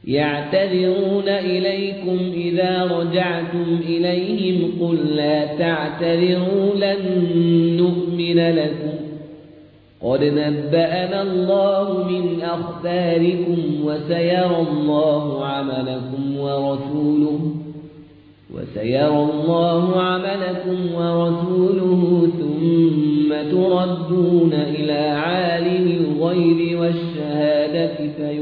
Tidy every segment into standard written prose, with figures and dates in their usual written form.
يعتذرون إليكم إذا رجعتم إليهم قل لا تعتذروا لن نؤمن لكم قد نبأنا الله من أخباركم وسيرى الله عملكم ورسوله ثم تردون إلى عالم الغيب والشهادة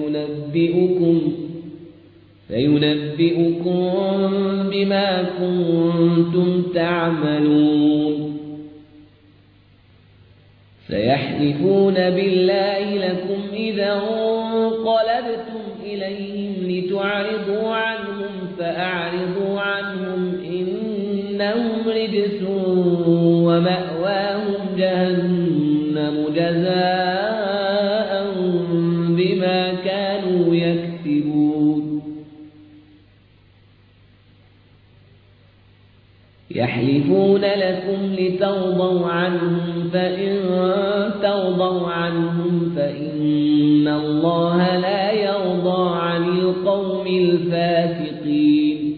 فينبئكم بما كنتم تعملون سيحلفون بالله لكم إذا انقلبتم إليهم لتعرضوا عنهم فأعرضوا عنهم إنهم رجس ومأواهم جهنم جزاء بما كانوا يكسبون يحلفون لكم لترضوا عنهم فإن ترضوا عنهم فإن الله لا يرضى عن القوم الفاسقين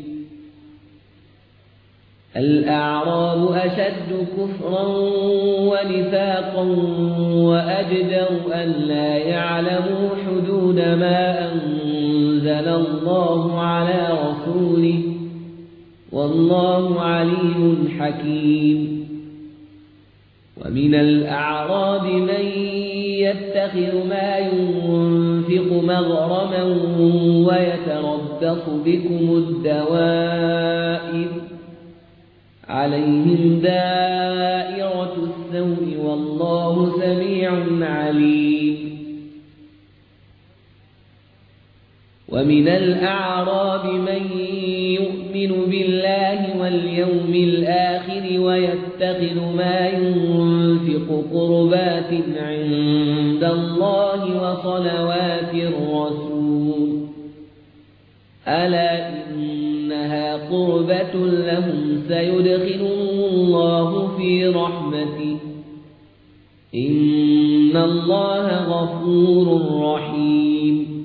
الأعراب أشد كفرا ونفاقا وأجدر أن لا يعلموا حدود ما أنزل الله على رسوله والله عليم حكيم ومن الأعراب من يتخذ ما ينفق مغرما ويتربص بكم الدوائر عليهم دائرة السوء والله سميع عليم ومن الأعراب من يؤمن بالله واليوم الآخر ويتخذ ما ينفق قربات عند الله وصلوات الرسول ألا إنها قربة لهم سيدخلهم الله في رحمته إن الله غفور رحيم